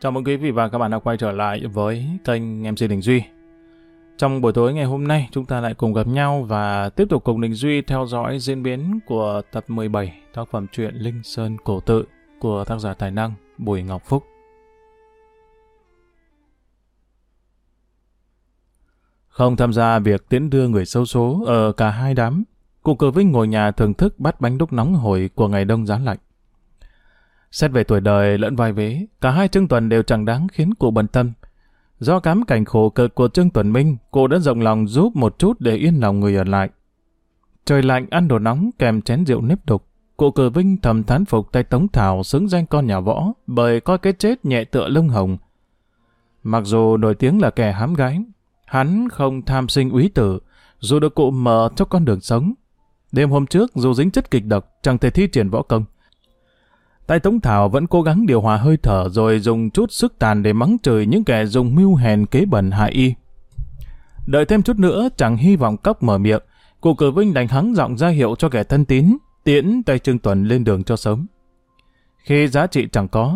Chào mừng quý vị và các bạn đã quay trở lại với kênh MC Đình Duy. Trong buổi tối ngày hôm nay, chúng ta lại cùng gặp nhau và tiếp tục cùng Đình Duy theo dõi diễn biến của tập 17 tác phẩm truyện Linh Sơn Cổ Tự của tác giả tài năng Bùi Ngọc Phúc. Không tham gia việc tiễn đưa người xấu số ở cả hai đám, cụ Cờ Vinh ngồi nhà thưởng thức bát bánh đúc nóng hổi của ngày đông giá lạnh. Xét về tuổi đời lẫn vai vế, cả hai Trương Tuần đều chẳng đáng khiến cụ bận tâm. Do cám cảnh khổ cực của Trương Tuần Minh, cụ đã rộng lòng giúp một chút để yên lòng người ở lại. Trời lạnh ăn đồ nóng kèm chén rượu nếp đục, cụ Cờ Vinh thầm thán phục tay Tống Thảo xứng danh con nhà võ bởi coi cái chết nhẹ tựa lông hồng. Mặc dù nổi tiếng là kẻ hám gái, hắn không tham sinh úy tử, dù được cụ mở cho con đường sống. Đêm hôm trước dù dính chất kịch độc chẳng thể thi triển võ công, tay Tống Thảo vẫn cố gắng điều hòa hơi thở rồi dùng chút sức tàn để mắng chửi những kẻ dùng mưu hèn kế bẩn hại y. Đợi thêm chút nữa chẳng hy vọng cóc mở miệng, cụ Cờ Vinh đành hắng giọng ra hiệu cho kẻ thân tín tiễn tay Trương Tuần lên đường cho sớm. Khi giá trị chẳng có,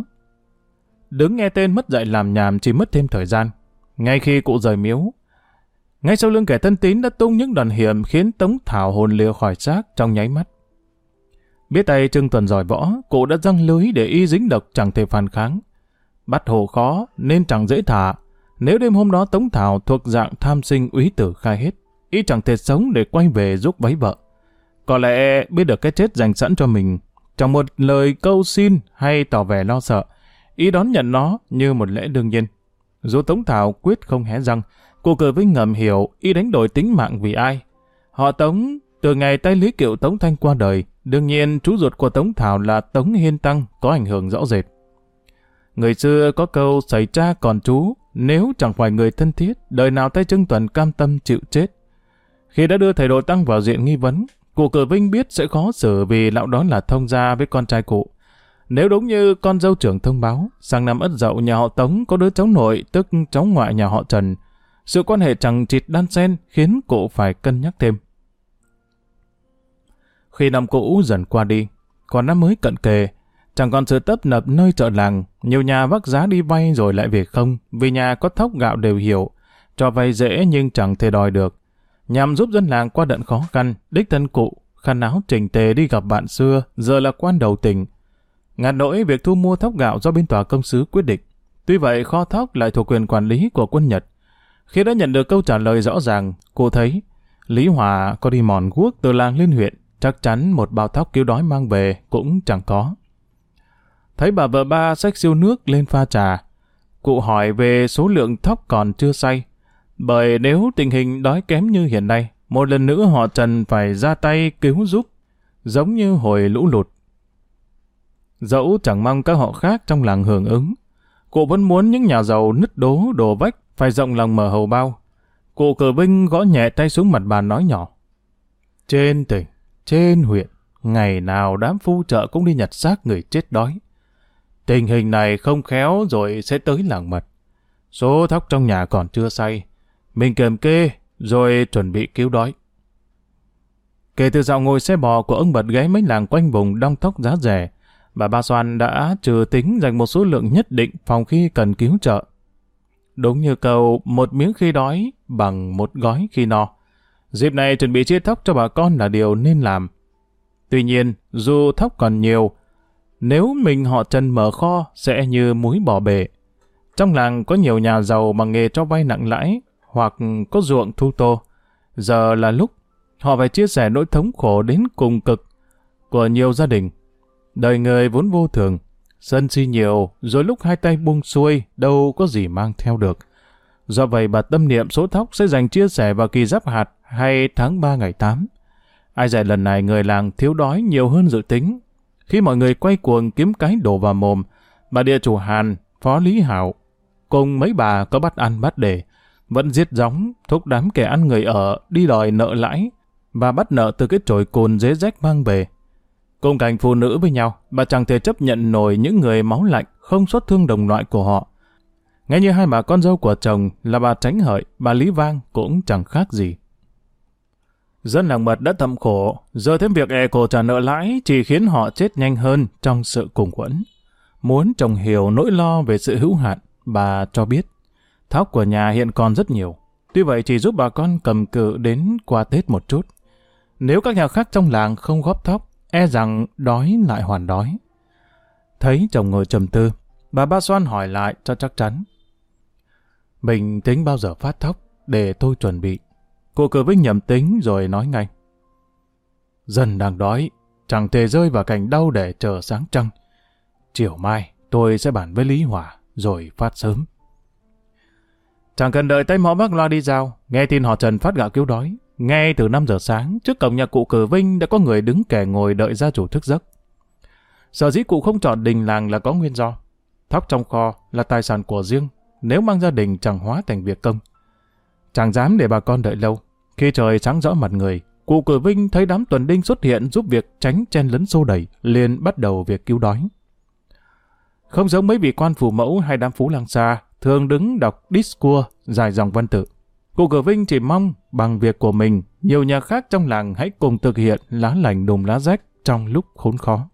đứng nghe tên mất dạy làm nhảm chỉ mất thêm thời gian. Ngay khi cụ rời miếu, ngay sau lưng kẻ thân tín đã tung những đòn hiểm khiến Tống Thảo hồn lìa khỏi xác trong nháy mắt. Biết tay Trương Tuần giỏi võ, cụ đã giăng lưới để y dính độc chẳng thể phản kháng. Bắt hồ khó nên chẳng dễ thả. Nếu đêm hôm đó Tống Thảo thuộc dạng tham sinh úy tử khai hết, y chẳng thể sống để quay về giúp váy vợ. Có lẽ biết được cái chết dành sẵn cho mình, chẳng một lời câu xin hay tỏ vẻ lo sợ, y đón nhận nó như một lẽ đương nhiên. Dù Tống Thảo quyết không hé răng, cụ Cờ Vinh ngầm hiểu y đánh đổi tính mạng vì ai. Họ Tống, từ ngày tay Lý Kiệu Tống Thanh qua đời, đương nhiên chú ruột của Tống Thảo là Tống Hiên Tăng có ảnh hưởng rõ rệt. Người xưa có câu xảy cha còn chú, nếu chẳng phải người thân thiết, đời nào tay Trương Tuần cam tâm chịu chết. Khi đã đưa thầy Đồ Tăng vào diện nghi vấn, cụ Cờ Vinh biết sẽ khó xử vì lão đó là thông gia với con trai cụ. Nếu đúng như con dâu trưởng thông báo, sang năm Ất Dậu nhà họ Tống có đứa cháu nội tức cháu ngoại nhà họ Trần, sự quan hệ chằng chịt đan xen khiến cụ phải cân nhắc thêm. Khi năm cũ dần qua đi, còn năm mới cận kề, chẳng còn sự tấp nập nơi chợ làng, nhiều nhà vác giá đi vay rồi lại về không, vì nhà có thóc gạo đều hiểu, cho vay dễ nhưng chẳng thể đòi được. Nhằm giúp dân làng qua đợt khó khăn, đích thân cụ khăn áo chỉnh tề đi gặp bạn xưa, giờ là quan đầu tỉnh. Ngặt nỗi việc thu mua thóc gạo do bên tòa công sứ quyết định. Tuy vậy kho thóc lại thuộc quyền quản lý của quân Nhật. Khi đã nhận được câu trả lời rõ ràng, cụ thấy Lý Hòa có đi mòn guốc từ làng lên huyện, chắc chắn một bao thóc cứu đói mang về cũng chẳng có. Thấy bà vợ ba xách siêu nước lên pha trà, cụ hỏi về số lượng thóc còn chưa xay. Bởi nếu tình hình đói kém như hiện nay, một lần nữa họ Trần phải ra tay cứu giúp, giống như hồi lũ lụt. Dẫu chẳng mong các họ khác trong làng hưởng ứng, cụ vẫn muốn những nhà giàu nứt đố đổ vách phải rộng lòng mở hầu bao. Cụ Cờ Vinh gõ nhẹ tay xuống mặt bàn nói nhỏ: trên tỉnh, trên huyện, ngày nào đám phu chợ cũng đi nhặt xác người chết đói. Tình hình này không khéo rồi sẽ tới làng mật. Số thóc trong nhà còn chưa xay, mình kiềm kê rồi chuẩn bị cứu đói. Kể từ dạo ngồi xe bò của ông Bật ghé mấy làng quanh vùng đong thóc giá rẻ, bà Ba Xoan đã trừ tính dành một số lượng nhất định phòng khi cần cứu trợ. Đúng như câu một miếng khi đói bằng một gói khi no. Dịp này chuẩn bị chia thóc cho bà con là điều nên làm. Tuy nhiên, dù thóc còn nhiều, nếu mình họ Trần mở kho sẽ như muối bỏ bể. Trong làng có nhiều nhà giàu bằng nghề cho vay nặng lãi hoặc có ruộng thu tô. Giờ là lúc họ phải chia sẻ nỗi thống khổ đến cùng cực của nhiều gia đình. Đời người vốn vô thường, sân si nhiều, rồi lúc hai tay buông xuôi đâu có gì mang theo được. Do vậy bà tâm niệm số thóc sẽ dành chia sẻ vào kỳ giáp hạt hay tháng 3 ngày 8. Ai dè lần này người làng thiếu đói nhiều hơn dự tính. Khi mọi người quay cuồng kiếm cái đổ vào mồm, bà địa chủ Hàn, phó Lý Hảo, cùng mấy bà có bắt ăn bắt để, vẫn giết gióng, thúc đám kẻ ăn người ở đi đòi nợ lãi và bắt nợ từ cái chổi cồn dế rách mang về. Cùng cảnh phụ nữ với nhau, bà chẳng thể chấp nhận nổi những người máu lạnh, không xót thương đồng loại của họ. Ngay như hai bà con dâu của chồng là bà Tránh Hợi, bà Lý Vang cũng chẳng khác gì. Dân làng Mật đã thầm khổ, giờ thêm việc è cổ trả nợ lãi chỉ khiến họ chết nhanh hơn trong sự cùng quẫn. muốn chồng hiểu nỗi lo về sự hữu hạn, bà cho biết thóc của nhà hiện còn rất nhiều. Tuy vậy chỉ giúp bà con cầm cự đến qua Tết một chút. Nếu các nhà khác trong làng không góp thóc, e rằng đói lại hoàn đói. Thấy chồng ngồi trầm tư, bà Ba Xoan hỏi lại cho chắc chắn. Mình tính bao giờ phát thóc để tôi chuẩn bị? Cụ Cử Vinh nhầm tính rồi nói ngay. Dân đang đói, chẳng thể rơi vào cảnh đau để chờ sáng trăng. Chiều mai tôi sẽ bàn với Lý Hòa rồi phát sớm. Chẳng cần đợi tay mõ bác loa đi giao, nghe tin họ Trần phát gạo cứu đói. Ngay từ 5 giờ sáng, trước cổng nhà cụ Cử Vinh đã có người đứng kẻ ngồi đợi gia chủ thức giấc. Sở dĩ cụ không chọn đình làng là có nguyên do. Thóc trong kho là tài sản của riêng, nếu mang gia đình chẳng hóa thành việc công. Chẳng dám để bà con đợi lâu. Khi trời sáng rõ mặt người, cụ Cử Vinh thấy đám tuần đinh xuất hiện giúp việc tránh chen lấn xô đẩy, liền bắt đầu việc cứu đói. Không giống mấy vị quan phủ mẫu hay đám phú lang xa, thường đứng đọc discourse dài dòng văn tự. Cụ Cử Vinh chỉ mong bằng việc của mình, nhiều nhà khác trong làng hãy cùng thực hiện lá lành đùm lá rách trong lúc khốn khó.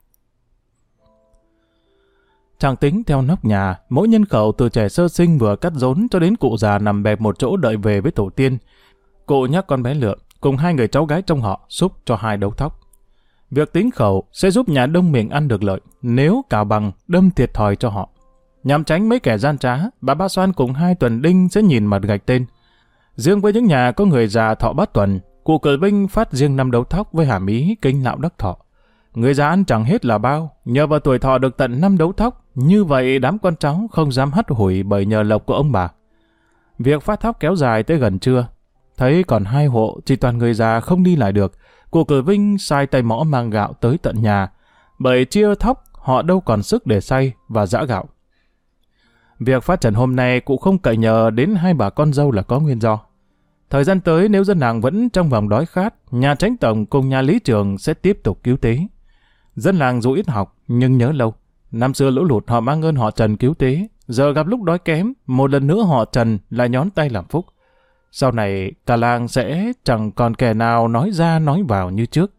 Chàng tính theo nóc nhà, mỗi nhân khẩu từ trẻ sơ sinh vừa cắt rốn cho đến cụ già nằm bẹp một chỗ đợi về với tổ tiên. Cụ nhắc con bé Lượm cùng 2 người cháu gái trong họ xúc cho 2 đấu thóc. Việc tính khẩu sẽ giúp nhà đông mình ăn được lợi, nếu cào bằng đâm thiệt thòi cho họ. Nhằm tránh mấy kẻ gian trá, bà Ba Xoan cùng 2 tuần đinh sẽ nhìn mặt gạch tên. Riêng với những nhà có người già thọ bát tuần, cụ Cử Vinh phát riêng 5 đấu thóc với hàm ý kinh lão đắc thọ. Người già ăn chẳng hết là bao, nhờ vào tuổi thọ được tận 5 đấu thóc, như vậy đám con cháu không dám hắt hủi bởi nhờ lộc của ông bà. Việc phát thóc kéo dài tới gần trưa, thấy còn 2 hộ chỉ toàn người già không đi lại được, cụ Cử Vinh sai tay mõ mang gạo tới tận nhà, bởi chia thóc họ đâu còn sức để xay và giã gạo. Việc phát trần hôm nay cụ không cậy nhờ đến 2 bà con dâu là có nguyên do. Thời gian tới nếu dân làng vẫn trong vòng đói khát, nhà Chánh Tổng cùng nhà Lý Trường sẽ tiếp tục cứu tế. Dân làng dù ít học nhưng nhớ lâu. Năm xưa lũ lụt họ mang ơn họ Trần cứu tế, giờ gặp lúc đói kém, một lần nữa họ Trần lại nhón tay làm phúc. Sau này cả làng sẽ chẳng còn kẻ nào nói ra nói vào như trước.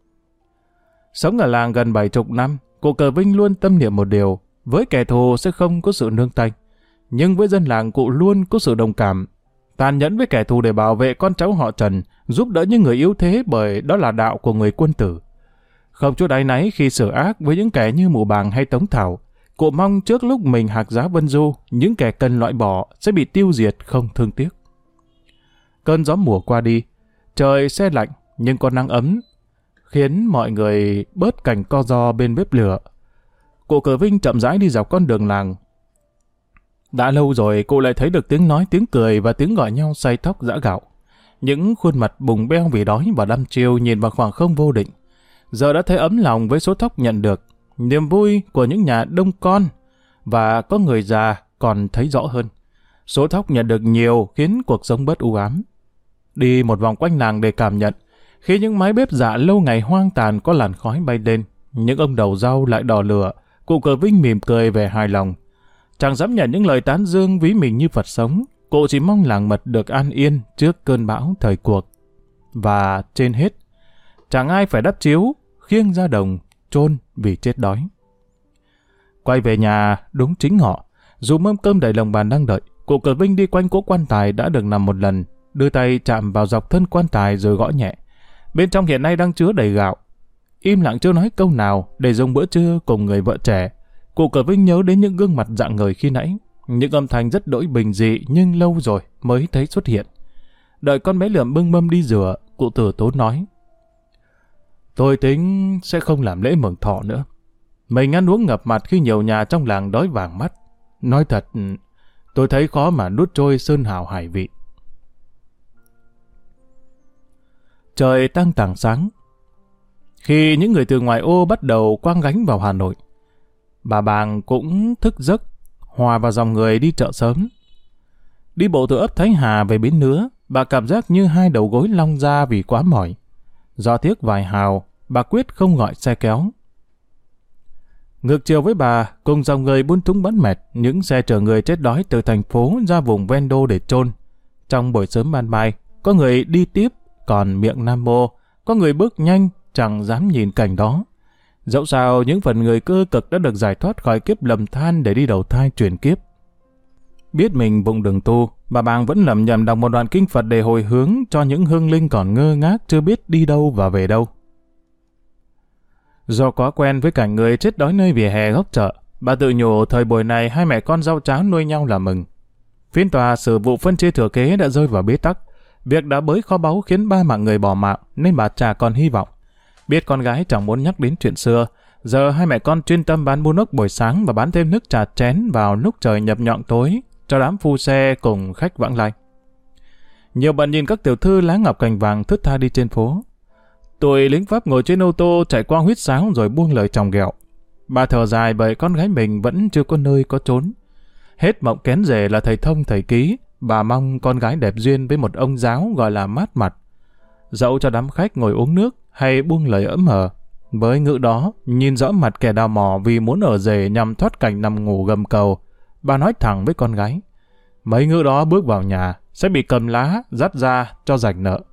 Sống ở làng gần 70 năm, cụ Cử Vinh luôn tâm niệm một điều, với kẻ thù sẽ không có sự nương tay. Nhưng với dân làng cụ luôn có sự đồng cảm, tàn nhẫn với kẻ thù để bảo vệ con cháu họ Trần, giúp đỡ những người yếu thế bởi đó là đạo của người quân tử. Không chút áy náy khi xử ác với những kẻ như Mụ Bàng hay Tống Thảo, cụ mong trước lúc mình hạc giá Vân Du, những kẻ cần loại bỏ sẽ bị tiêu diệt không thương tiếc. Cơn gió mùa qua đi, trời se lạnh nhưng có nắng ấm, khiến mọi người bớt cảnh co ro bên bếp lửa. Cụ Cử Vinh chậm rãi đi dọc con đường làng. Đã lâu rồi cụ lại thấy được tiếng nói, tiếng cười và tiếng gọi nhau xay thóc giã gạo. Những khuôn mặt bùng beo vì đói và đăm chiêu nhìn vào khoảng không vô định. Giờ đã thấy ấm lòng với số thóc nhận được, niềm vui của những nhà đông con và có người già còn thấy rõ hơn. Số thóc nhận được nhiều khiến cuộc sống bớt u ám. Đi một vòng quanh làng để cảm nhận, khi những mái bếp dạ lâu ngày hoang tàn có làn khói bay lên, những ông đầu rau lại đỏ lửa, cụ Cử Vinh mỉm cười về hài lòng. Chẳng dám nhận những lời tán dương ví mình như Phật sống, cụ chỉ mong làng mật được an yên trước cơn bão thời cuộc. Và trên hết, chẳng ai phải đắp chiếu, khiêng ra đồng, chôn vì chết đói. Quay về nhà đúng chính họ, dù mâm cơm đầy lòng bàn đang đợi, cụ Cử Vinh đi quanh cỗ quan tài đã được nằm một lần, đưa tay chạm vào dọc thân quan tài rồi gõ nhẹ. Bên trong hiện nay đang chứa đầy gạo. Im lặng chưa nói câu nào để dùng bữa trưa cùng người vợ trẻ. Cụ Cử Vinh nhớ đến những gương mặt rạng ngời khi nãy, những âm thanh rất đỗi bình dị nhưng lâu rồi mới thấy xuất hiện. Đợi con bé Lượm bưng mâm đi rửa, cụ Tử Tốn nói: Tôi tính sẽ không làm lễ mừng thọ nữa. Mình ăn uống ngập mặt khi nhiều nhà trong làng đói vàng mắt. Nói thật, tôi thấy khó mà nuốt trôi sơn hào hải vị. Trời tăng tảng sáng. Khi những người từ ngoài ô bắt đầu quang gánh vào Hà Nội, bà Bàng cũng thức giấc, hòa vào dòng người đi chợ sớm. Đi bộ từ ấp Thái Hà về Bến Nứa, bà cảm giác như 2 đầu gối long ra vì quá mỏi. Do tiếc vài hào, bà quyết không gọi xe kéo. Ngược chiều với bà, cùng dòng người buôn thúng bán mệt, những xe chở người chết đói từ thành phố ra vùng ven đô để chôn. Trong buổi sớm ban mai, có người đi tiếp, còn miệng nam mô, có người bước nhanh, chẳng dám nhìn cảnh đó. Dẫu sao những phần người cơ cực đã được giải thoát khỏi kiếp lầm than để đi đầu thai chuyển kiếp. Biết mình vụng đường tu, bà Bàng vẫn lẩm nhẩm đọc một đoạn kinh Phật để hồi hướng cho những hương linh còn ngơ ngác chưa biết đi đâu và về đâu. Do quá quen với cảnh người chết đói nơi vỉa hè góc chợ, bà tự nhủ thời buổi này hai mẹ con rau cháo nuôi nhau là mừng. Phiên tòa xử vụ phân chia thừa kế đã rơi vào bế tắc. Việc đã bới kho báu khiến 3 mạng người bỏ mạng nên bà chả còn hy vọng. Biết con gái chẳng muốn nhắc đến chuyện xưa, giờ hai mẹ con chuyên tâm bán bún ốc buổi sáng và bán thêm nước trà chén vào lúc trời nhập nhọn tối cho đám phu xe cùng khách vãng lai. Nhiều bạn nhìn các tiểu thư lá ngọc cành vàng thướt tha đi trên phố. Tụi lính Pháp ngồi trên ô tô chạy qua huýt sáo rồi buông lời chòng ghẹo. Bà thở dài bởi con gái mình vẫn chưa có nơi có trốn. Hết mộng kén rể là thầy thông thầy ký, bà mong con gái đẹp duyên với một ông giáo gọi là mát mặt. Dẫu cho đám khách ngồi uống nước hay buông lời ỡm hờ, với ngữ đó nhìn rõ mặt kẻ đào mỏ vì muốn ở rể nhằm thoát cảnh nằm ngủ gầm cầu. Bà nói thẳng với con gái, mấy ngữ đó bước vào nhà sẽ bị cầm lá dắt ra cho rảnh nợ.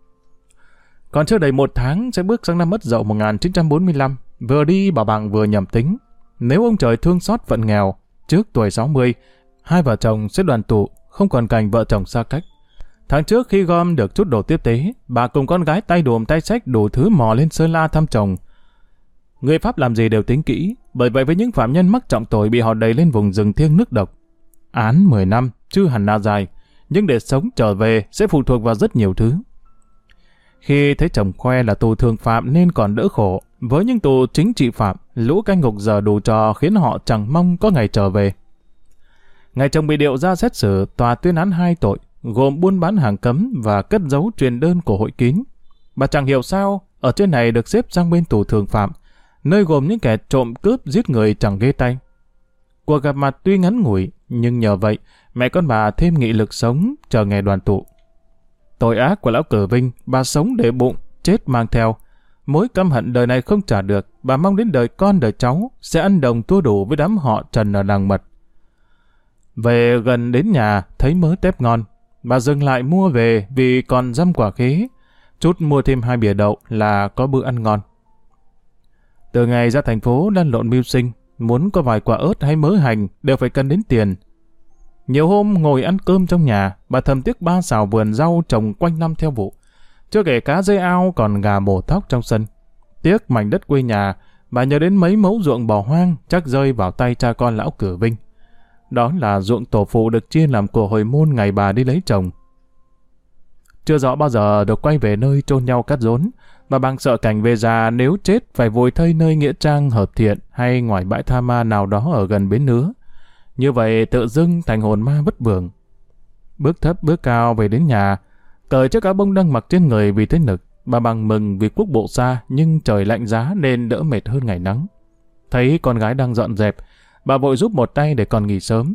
Còn chưa đầy 1 tháng sẽ bước sang năm Ất Dậu 1945. Vừa đi bà Bàng vừa nhẩm tính, nếu ông trời thương xót phận nghèo, trước tuổi 60, hai vợ chồng sẽ đoàn tụ, không còn cảnh vợ chồng xa cách. Tháng trước khi gom được chút đồ tiếp tế, bà cùng con gái tay đùm tay xách đủ thứ mò lên Sơn La thăm chồng. Người Pháp làm gì đều tính kỹ, bởi vậy với những phạm nhân mắc trọng tội bị họ đẩy lên vùng rừng thiêng nước độc. Án 10 năm chưa hẳn là dài, nhưng để sống trở về sẽ phụ thuộc vào rất nhiều thứ. Khi thấy chồng khoe là tù thường phạm nên còn đỡ khổ, với những tù chính trị phạm, lũ cai ngục giờ đủ trò khiến họ chẳng mong có ngày trở về. Ngày chồng bị điệu ra xét xử, tòa tuyên án 2 tội, gồm buôn bán hàng cấm và cất giấu truyền đơn của hội kín. Bà chẳng hiểu sao, ở trên này được xếp sang bên tù thường phạm, nơi gồm những kẻ trộm cướp giết người chẳng ghê tay. Cuộc gặp mặt tuy ngắn ngủi, nhưng nhờ vậy, mẹ con bà thêm nghị lực sống, chờ ngày đoàn tụ. Tội ác của lão Cử Vinh, bà sống để bụng, chết mang theo. Mối căm hận đời này không trả được, bà mong đến đời con đời cháu sẽ ăn đồng thua đủ với đám họ Trần ở Làng Mật. Về gần đến nhà, thấy mớ tép ngon. Bà dừng lại mua về vì còn dăm quả khế. Chút mua thêm 2 bìa đậu là có bữa ăn ngon. Từ ngày ra thành phố lăn lộn mưu sinh, muốn có vài quả ớt hay mớ hành đều phải cần đến tiền. Nhiều hôm ngồi ăn cơm trong nhà, bà thầm tiếc 3 xào vườn rau trồng quanh năm theo vụ. Chưa kể cá dây ao còn gà mổ thóc trong sân. Tiếc mảnh đất quê nhà, bà nhớ đến mấy mẫu ruộng bỏ hoang chắc rơi vào tay cha con lão Cử Vinh. Đó là ruộng tổ phụ được chia làm của hồi môn ngày bà đi lấy chồng. Chưa rõ bao giờ được quay về nơi chôn nhau cắt rốn, bà Bàng sợ cảnh về già nếu chết phải vùi thây nơi nghĩa trang Hợp Thiện hay ngoài bãi tha ma nào đó ở gần bến Nứa. Như vậy tự dưng thành hồn ma vất vưởng. Bước thấp bước cao về đến nhà, cởi chiếc áo bông đang mặc trên người vì thấy nực. Bà Bàng mừng vì quốc bộ xa nhưng trời lạnh giá nên đỡ mệt hơn ngày nắng. Thấy con gái đang dọn dẹp, bà vội giúp một tay để còn nghỉ sớm.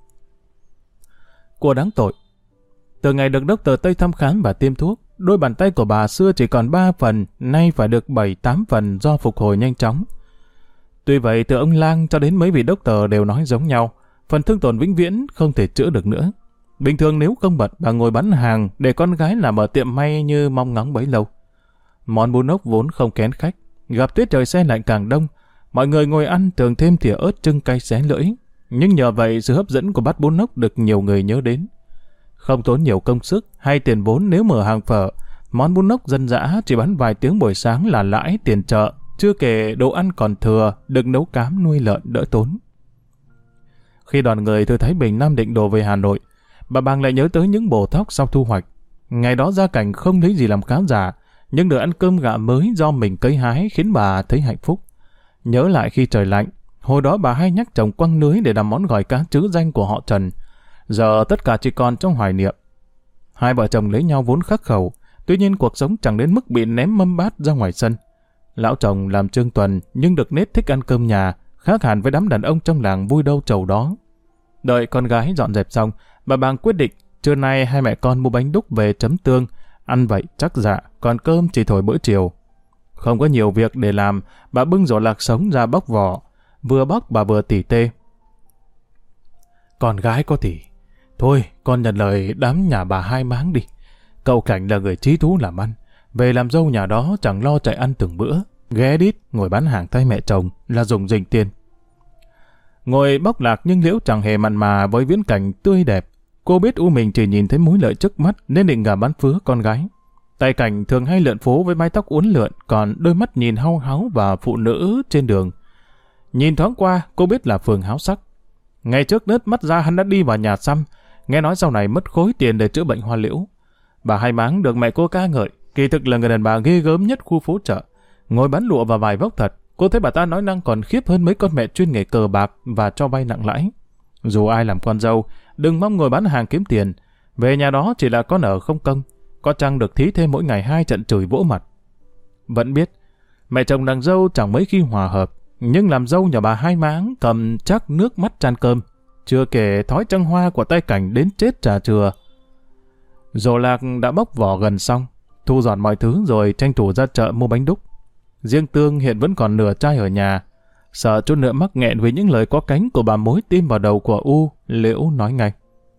Của đáng tội. Từ ngày được doctor Tây thăm khám và tiêm thuốc, đôi bàn tay của bà xưa chỉ còn 3 phần, nay phải được 7-8 phần do phục hồi nhanh chóng. Tuy vậy, từ ông Lang cho đến mấy vị doctor đều nói giống nhau, phần thương tổn vĩnh viễn không thể chữa được nữa. Bình thường nếu không bận, bà ngồi bán hàng để con gái làm ở tiệm may như mong ngóng bấy lâu. Món bún ốc vốn không kén khách, gặp tuyết trời se lạnh càng đông, mọi người ngồi ăn thường thêm thìa ớt trưng cay xé lưỡi. Nhưng nhờ vậy sự hấp dẫn của bát bún ốc được nhiều người nhớ đến. Không tốn nhiều công sức hay tiền vốn nếu mở hàng phở, món bún ốc dân dã chỉ bán vài tiếng buổi sáng là lãi tiền chợ, chưa kể đồ ăn còn thừa, được nấu cám nuôi lợn đỡ tốn. Khi đoàn người từ Thái Bình Nam Định đổ về Hà Nội, bà Bàng lại nhớ tới những bồ thóc sau thu hoạch. Ngày đó gia cảnh không lấy gì làm khá giả, nhưng được ăn cơm gạo mới do mình cấy hái khiến bà thấy hạnh phúc. Nhớ lại khi trời lạnh, hồi đó bà hay nhắc chồng quăng lưới để làm món gỏi cá trứ danh của họ Trần. Giờ tất cả chỉ còn trong hoài niệm. Hai vợ chồng lấy nhau vốn khắc khẩu, tuy nhiên cuộc sống chẳng đến mức bị ném mâm bát ra ngoài sân. Lão chồng làm trương tuần nhưng được nết thích ăn cơm nhà, khác hẳn với đám đàn ông trong làng vui đâu chầu đó. Đợi con gái dọn dẹp xong, bà Bàng quyết định trưa nay hai mẹ con mua bánh đúc về chấm tương, ăn vậy chắc dạ, còn cơm chỉ thổi bữa chiều. Không có nhiều việc để làm, bà bưng giỏ lạc sống ra bóc vỏ, vừa bóc bà vừa tỉ tê. Con gái có tỉ, thôi con nhận lời đám nhà bà Hai Máng đi. Cậu Cảnh là người trí thú làm ăn, về làm dâu nhà đó chẳng lo chạy ăn từng bữa, ghé đít ngồi bán hàng tay mẹ chồng là dùng dình tiền. Ngồi bóc lạc nhưng Liễu chẳng hề mặn mà với viễn cảnh tươi đẹp. Cô biết U mình chỉ nhìn thấy mối lợi trước mắt nên định gả bán phứa con gái. Tay Cảnh thường hay lượn phố với mái tóc uốn lượn, còn đôi mắt nhìn hau háu vào phụ nữ trên đường. Nhìn thoáng qua, cô biết là Phường háo sắc. Ngày trước nứt mắt ra hắn đã đi vào nhà xăm, nghe nói sau này mất khối tiền để chữa bệnh hoa liễu. Bà Hai Máng được mẹ cô ca ngợi, kỳ thực là người đàn bà ghê gớm nhất khu phố chợ. Ngồi bán lụa và vài vóc thật, cô thấy bà ta nói năng còn khiếp hơn mấy con mẹ chuyên nghề cờ bạc và cho vay nặng lãi. Dù ai làm con dâu, đừng mong ngồi bán hàng kiếm tiền. Về nhà đó chỉ là con ở không công, có chăng được thí thêm mỗi ngày 2 trận chửi vỗ mặt. Vẫn biết, mẹ chồng nàng dâu chẳng mấy khi hòa hợp, nhưng làm dâu nhà bà Hai Máng cầm chắc nước mắt chan cơm. Chưa kể thói trăng hoa của tay Cảnh đến chết trà chừa. Rổ lạc đã bóc vỏ gần xong, thu dọn mọi thứ rồi tranh thủ ra chợ mua bánh đúc. Riêng Tương hiện vẫn còn nửa chai ở nhà. Sợ chút nữa mắc nghẹn vì những lời có cánh của bà mối tim vào đầu của U, Liễu nói ngay.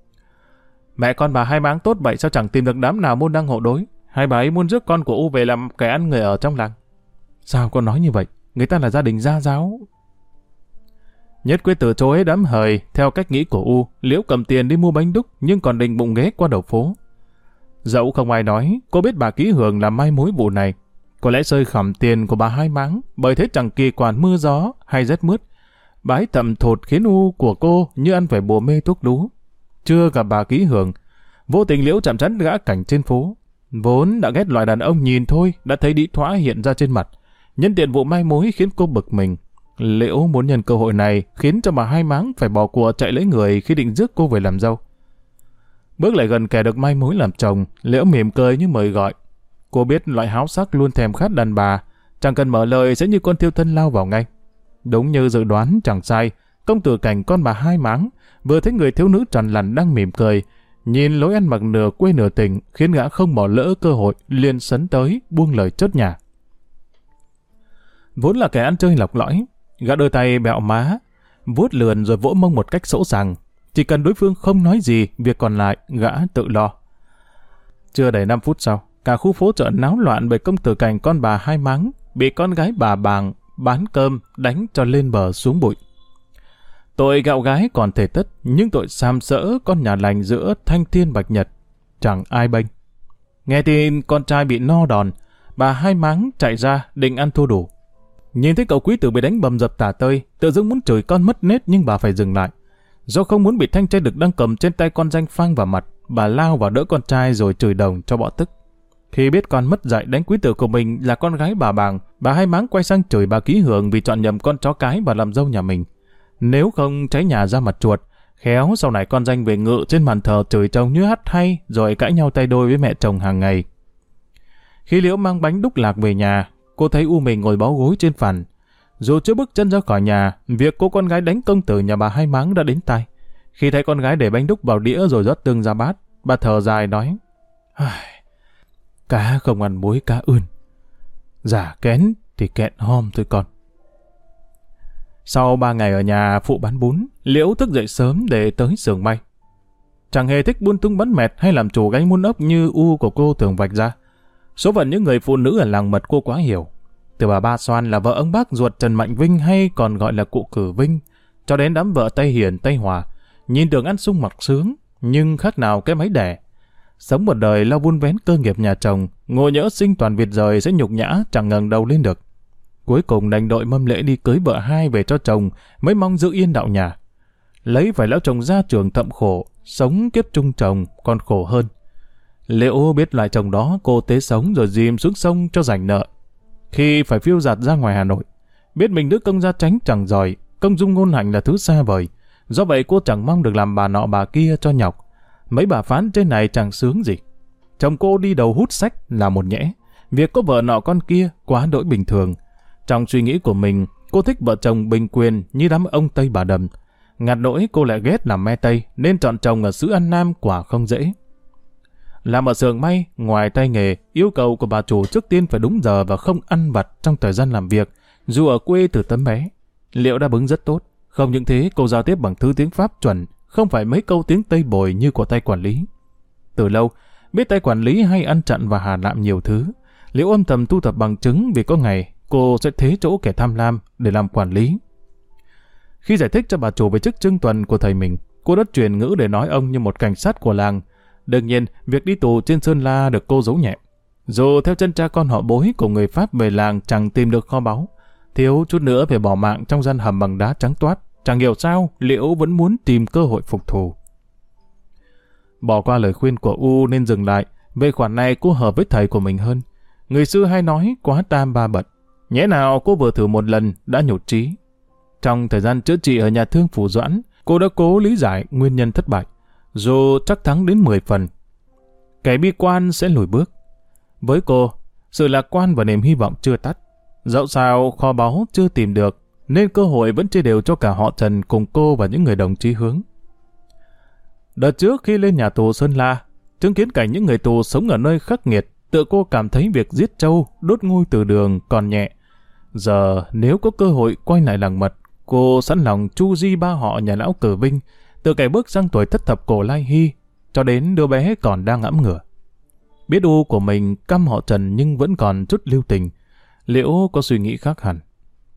Mẹ con bà Hai Máng tốt vậy sao chẳng tìm được đám nào môn đăng hộ đối? Hai bà ấy muốn rước con của U về làm kẻ ăn người ở trong làng. Sao con nói như vậy? Người ta là gia đình gia giáo. Nhất quyết từ chối đám hời. Theo cách nghĩ của U, Liễu cầm tiền đi mua bánh đúc nhưng còn định bụng ghé qua đầu phố. Dẫu không ai nói, cô biết bà Ký Hường là mai mối vụ này. Có lẽ sơi khẩm tiền của bà Hai Máng, bởi thế chẳng kỳ quản mưa gió hay rét mướt. Bà ấy thầm thột khiến U của cô như ăn phải bùa mê thuốc đú. Chưa gặp bà Ký Hường, vô tình Liễu chạm trán gã Cảnh trên phố. Vốn đã ghét loại đàn ông nhìn thôi, đã thấy đĩ thoã hiện ra trên mặt. Nhân tiện vụ mai mối khiến cô bực mình. Liễu muốn nhân cơ hội này khiến cho bà Hai Máng phải bỏ của chạy lấy người khi định rước cô về làm dâu. Bước lại gần kẻ được mai mối làm chồng, Liễu mỉm cười như mời gọi. Cô biết loại háo sắc luôn thèm khát đàn bà, chẳng cần mở lời sẽ như con thiêu thân lao vào ngay. Đúng như dự đoán chẳng sai, công tử Cảnh con bà Hai Máng vừa thấy người thiếu nữ trằn lằn đang mỉm cười, nhìn lối ăn mặc nửa quê nửa tình khiến gã không bỏ lỡ cơ hội, liền sấn tới buông lời chốt nhà. Vốn là kẻ ăn chơi lọc lõi, gã đôi tay bẹo má, vuốt lườn rồi vỗ mông một cách sỗ sàng. Chỉ cần đối phương không nói gì, việc còn lại gã tự lo. Chưa đầy 5 phút sau, cả khu phố chợ náo loạn bởi công tử Cảnh con bà Hai Máng bị con gái bà Bàng bán cơm đánh cho lên bờ xuống bụi. Tội gạo gái còn thể tất, nhưng tội sàm sỡ con nhà lành giữa thanh thiên bạch nhật chẳng ai bênh. Nghe tin con trai bị no đòn, bà Hai Máng chạy ra định ăn thua đủ. Nhìn thấy cậu quý tử bị đánh bầm dập tả tơi, tự dưng muốn chửi con mất nết nhưng bà phải dừng lại. Do không muốn bị thanh trai đực đang cầm trên tay con danh phang vào mặt, bà lao vào đỡ con trai rồi chửi đồng cho bỏ tức. Khi biết con mất dạy đánh quý tử của mình là con gái bà Bàng, bà Hai Máng quay sang chửi bà Ký Hường vì chọn nhầm con chó cái và làm dâu nhà mình. Nếu không cháy nhà ra mặt chuột, khéo sau này con danh về ngự trên bàn thờ chửi chồng như hắt hay rồi cãi nhau tay đôi với mẹ chồng hàng ngày. Khi Liễu mang bánh đúc lạc về nhà, cô thấy U mình ngồi bó gối trên phản. Dù chưa bước chân ra khỏi nhà, việc cô con gái đánh công tử nhà bà Hai Máng đã đến tai. Khi thấy con gái để bánh đúc vào đĩa rồi rót tương ra bát, bà thở dài nói: Cá không ăn muối cá ươn, giả kén thì kẹn hôm thôi con. Sau 3 ngày ở nhà phụ bán bún, Liễu thức dậy sớm để tới xưởng may. Chẳng hề thích buôn tung bắn mẹt hay làm chủ gánh muôn ốc như U của cô thường vạch ra. Số phận những người phụ nữ ở làng Mật cô quá hiểu. Từ bà Ba Xoan là vợ ông bác ruột Trần Mạnh Vinh hay còn gọi là cụ Cử Vinh, cho đến đám vợ Tây Hiền, Tây Hòa, nhìn tưởng ăn sung mặc sướng, nhưng khác nào cái máy đẻ. Sống một đời lo vun vén cơ nghiệp nhà chồng, ngộ nhỡ sinh toàn Việt rời sẽ nhục nhã chẳng ngẩng đầu lên được. Cuối cùng đành đội mâm lễ đi cưới vợ hai về cho chồng, mới mong giữ yên đạo nhà. Lấy phải lão chồng ra trường thậm khổ, sống kiếp chung chồng còn khổ hơn. Liễu biết loại chồng đó cô tế sống rồi dìm xuống sông cho rảnh nợ. Khi phải phiêu dạt ra ngoài Hà Nội, biết mình đứa công gia tránh chẳng giỏi, công dung ngôn hạnh là thứ xa vời. Do vậy cô chẳng mong được làm bà nọ bà kia cho nhọc. Mấy bà phán trên này chẳng sướng gì. Chồng cô đi đầu hút sách là một nhẽ, việc có vợ nọ con kia quá đỗi bình thường. Trong suy nghĩ của mình, cô thích vợ chồng bình quyền như đám ông Tây bà Đầm. Ngặt nỗi cô lại ghét làm me Tây nên chọn chồng ở xứ An Nam quả không dễ. Làm ở xưởng may, ngoài tay nghề, yêu cầu của bà chủ trước tiên phải đúng giờ và không ăn vặt trong thời gian làm việc, dù ở quê từ tấm bé. Liễu đáp ứng rất tốt. Không những thế, cô giao tiếp bằng thứ tiếng Pháp chuẩn, không phải mấy câu tiếng Tây bồi như của tay quản lý. Từ lâu, biết tay quản lý hay ăn chặn và hà lạm nhiều thứ, Liễu âm thầm thu thập bằng chứng vì có ngày cô sẽ thế chỗ kẻ tham lam để làm quản lý. Khi giải thích cho bà chủ về chức trưng tuần của thầy mình, cô đã truyền ngữ để nói ông như một cảnh sát của làng. Đương nhiên, việc đi tù trên Sơn La được cô giấu nhẹ. Dù theo chân cha con họ Bối của người Pháp về làng chẳng tìm được kho báu, thiếu chút nữa phải bỏ mạng trong gian hầm bằng đá trắng toát, chẳng hiểu sao Liễu vẫn muốn tìm cơ hội phục thù. Bỏ qua lời khuyên của U nên dừng lại. Về khoản này cô hợp với thầy của mình hơn. Người xưa hay nói quá tam ba bận. Nhẽ nào cô vừa thử một lần đã nhụt chí. Trong thời gian chữa trị ở nhà thương Phủ Doãn, cô đã cố lý giải nguyên nhân thất bại, dù chắc thắng đến 10 phần. Kẻ bi quan sẽ lùi bước. Với cô, sự lạc quan và niềm hy vọng chưa tắt. Dẫu sao kho báu chưa tìm được, nên cơ hội vẫn chia đều cho cả họ Trần cùng cô và những người đồng chí hướng. Đợt trước khi lên nhà tù Sơn La, chứng kiến cảnh những người tù sống ở nơi khắc nghiệt, tự cô cảm thấy việc giết trâu, đốt ngôi từ đường còn nhẹ. Giờ nếu có cơ hội quay lại làng Mật, cô sẵn lòng chu di ba họ nhà lão Cử Vinh, từ kẻ bước sang tuổi thất thập cổ Lai Hy, cho đến đứa bé còn đang ngẫm ngửa. Biết U của mình căm họ Trần nhưng vẫn còn chút lưu tình, Liễu có suy nghĩ khác hẳn.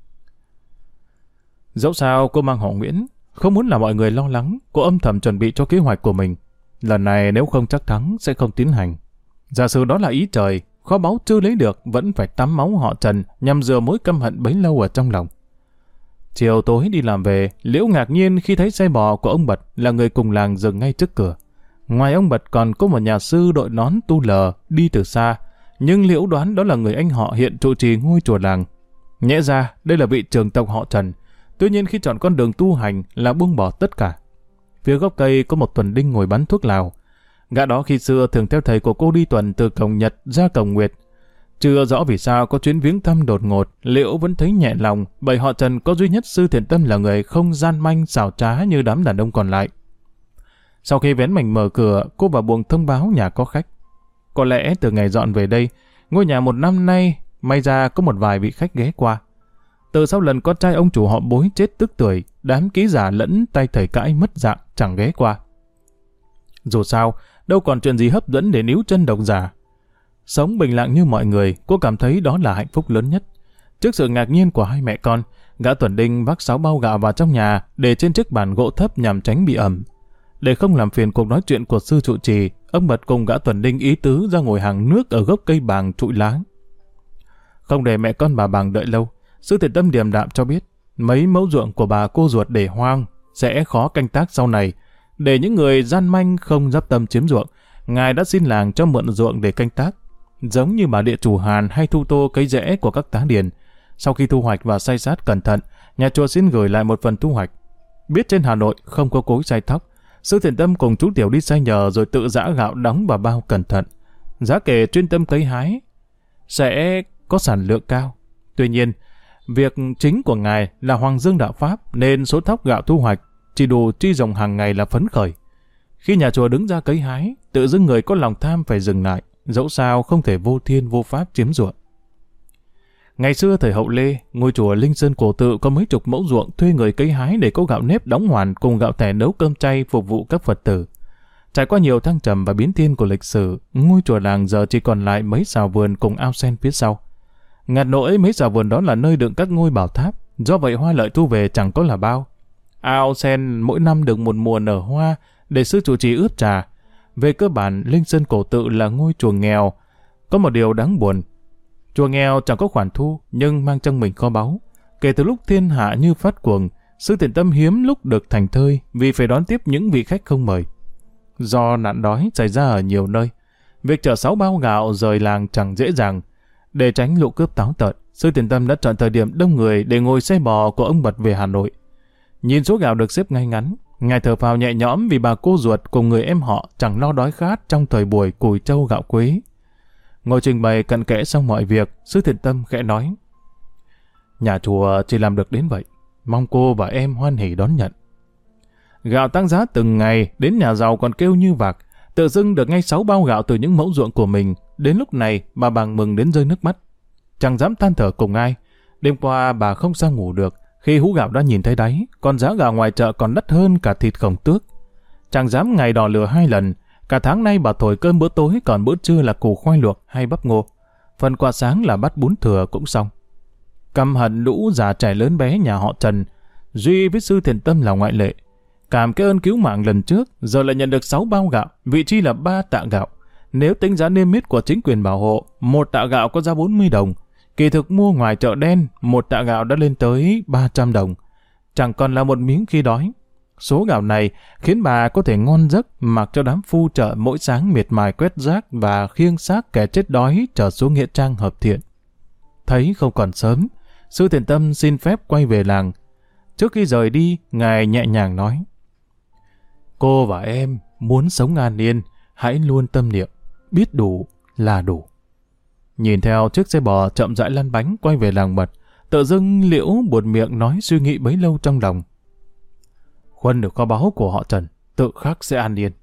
Dẫu sao cô mang họ Nguyễn, không muốn làm mọi người lo lắng, cô âm thầm chuẩn bị cho kế hoạch của mình. Lần này nếu không chắc thắng sẽ không tiến hành. Giả sử đó là ý trời, kho báu chưa lấy được vẫn phải tắm máu họ Trần nhằm rửa mối căm hận bấy lâu ở trong lòng. Chiều tối đi làm về, Liễu ngạc nhiên khi thấy xe bò của ông Bật là người cùng làng dừng ngay trước cửa. Ngoài ông Bật còn có một nhà sư đội nón tu lờ đi từ xa, nhưng Liễu đoán đó là người anh họ hiện trụ trì ngôi chùa làng. Nhẽ ra đây là vị trưởng tộc họ Trần. Tuy nhiên khi chọn con đường tu hành là buông bỏ tất cả. Phía gốc cây có một tuần đinh ngồi bắn thuốc lào. Gã đó khi xưa thường theo thầy của cô đi tuần từ cổng Nhật ra cổng Nguyệt. Chưa rõ vì sao có chuyến viếng thăm đột ngột, Liễu vẫn thấy nhẹ lòng bởi họ Trần có duy nhất sư thiện tâm là người không gian manh xảo trá như đám đàn ông còn lại. Sau khi vén mảnh mở cửa, cô vào buồng thông báo nhà có khách. Có lẽ từ ngày dọn về đây, ngôi nhà một năm nay may ra có một vài vị khách ghé qua. Từ sau lần con trai ông chủ họ Bối chết tức tuổi, đám ký giả lẫn tay thầy cãi mất dạng chẳng ghé qua. Dù sao, đâu còn chuyện gì hấp dẫn để níu chân độc giả. Sống bình lặng như mọi người, cô cảm thấy đó là hạnh phúc lớn nhất. Trước sự ngạc nhiên của hai mẹ con, gã Tuần Đinh vác 6 bao gạo vào trong nhà để trên chiếc bàn gỗ thấp nhằm tránh bị ẩm. Để không làm phiền cuộc nói chuyện của sư trụ trì, ông Bật cùng gã Tuần Đinh ý tứ ra ngồi hàng nước ở gốc cây bàng trụi lá. Không để mẹ con bà Bàng đợi lâu, sư thiện tâm điềm đạm cho biết mấy mẫu ruộng của bà cô ruột để hoang sẽ khó canh tác sau này. Để những người gian manh không dắp tâm chiếm ruộng, ngài đã xin làng cho mượn ruộng để canh tác. Giống như bà địa chủ Hàn hay thu tô cấy rễ của các tá điền. Sau khi thu hoạch và xay sát cẩn thận, nhà chùa xin gửi lại một phần thu hoạch. Biết trên Hà Nội không có cối xay thóc, sư thiện tâm cùng chú Tiểu đi xay nhờ rồi tự giã gạo đóng vào bao cẩn thận. Giá kể chuyên tâm cấy hái sẽ có sản lượng cao. Tuy nhiên, việc chính của ngài là Hoàng Dương đạo Pháp nên số thóc gạo thu hoạch chỉ đủ chi dòng hàng ngày là phấn khởi. Khi nhà chùa đứng ra cấy hái, tự dưng người có lòng tham phải dừng lại, dẫu sao không thể vô thiên vô pháp chiếm ruộng. Ngày xưa thời Hậu Lê, ngôi chùa Linh Sơn Cổ Tự có mấy chục mẫu ruộng thuê người cấy hái để có gạo nếp đóng hoàn cùng gạo thẻ nấu cơm chay phục vụ các Phật tử. Trải qua nhiều thăng trầm và biến thiên của lịch sử, ngôi chùa làng giờ chỉ còn lại mấy sào vườn cùng ao sen phía sau. Ngặt nỗi mấy sào vườn đó là nơi đựng các ngôi bảo tháp, do vậy hoa lợi thu về chẳng có là bao. Ao sen mỗi năm được một mùa nở hoa để sư trụ trì ướp trà. Về cơ bản, Linh Sơn Cổ Tự là ngôi chùa nghèo. Có một điều đáng buồn, chùa nghèo chẳng có khoản thu nhưng mang trong mình kho báu. Kể từ lúc thiên hạ như phát cuồng, sư thiện tâm hiếm lúc được thành thơi vì phải đón tiếp những vị khách không mời. Do nạn đói xảy ra ở nhiều nơi, việc chở 6 bao gạo rời làng chẳng dễ dàng. Để tránh lũ cướp táo tợn, sư thiện tâm đã chọn thời điểm đông người để ngồi xe bò của ông Bật về Hà Nội. Nhìn số gạo được xếp ngay ngắn, ngài thở phào nhẹ nhõm vì bà cô ruột cùng người em họ chẳng lo đói khát trong thời buổi củi trâu gạo quế. Ngồi trình bày cặn kẽ xong mọi việc, sư thiện tâm khẽ nói: nhà chùa chỉ làm được đến vậy, mong cô và em hoan hỉ đón nhận. Gạo tăng giá từng ngày, đến nhà giàu còn kêu như vạc, tự dưng được ngay 6 bao gạo từ những mẫu ruộng của mình. Đến lúc này bà Bàng mừng đến rơi nước mắt, chẳng dám than thở cùng ai. Đêm qua bà không sao ngủ được khi hũ gạo đã nhìn thấy đáy, còn giá gạo ngoài chợ còn đắt hơn cả thịt khổng tước. Chẳng dám ngày đỏ lửa 2 lần. Cả tháng nay bà thổi cơm bữa tối, còn bữa trưa là củ khoai luộc hay bắp ngô. Phần quà sáng là bát bún thừa cũng xong. căm hận lũ già trẻ lớn bé nhà họ Trần. Duy với Sư Thiện Tâm là ngoại lệ. Cảm cái ơn cứu mạng lần trước, giờ lại nhận được 6 bao gạo, vị chi là 3 tạ gạo. Nếu tính giá niêm yết của chính quyền bảo hộ, 1 tạ gạo có giá 40 đồng. Kỳ thực mua ngoài chợ đen, 1 tạ gạo đã lên tới 300 đồng. Chẳng còn là một miếng khi đói. Số gạo này khiến bà có thể ngon giấc mặc cho đám phu chợ mỗi sáng miệt mài quét rác và khiêng xác kẻ chết đói trở xuống nghĩa trang hợp thiện. Thấy không còn sớm, Sư Thiện Tâm xin phép quay về làng. Trước khi rời đi, ngài nhẹ nhàng nói: cô và em muốn sống an yên, hãy luôn tâm niệm, biết đủ là đủ. Nhìn theo chiếc xe bò chậm rãi lăn bánh quay về làng Mật, tự dưng Liễu buột miệng nói suy nghĩ bấy lâu trong lòng. Khuân được kho báu của họ Trần, tự khắc sẽ an yên.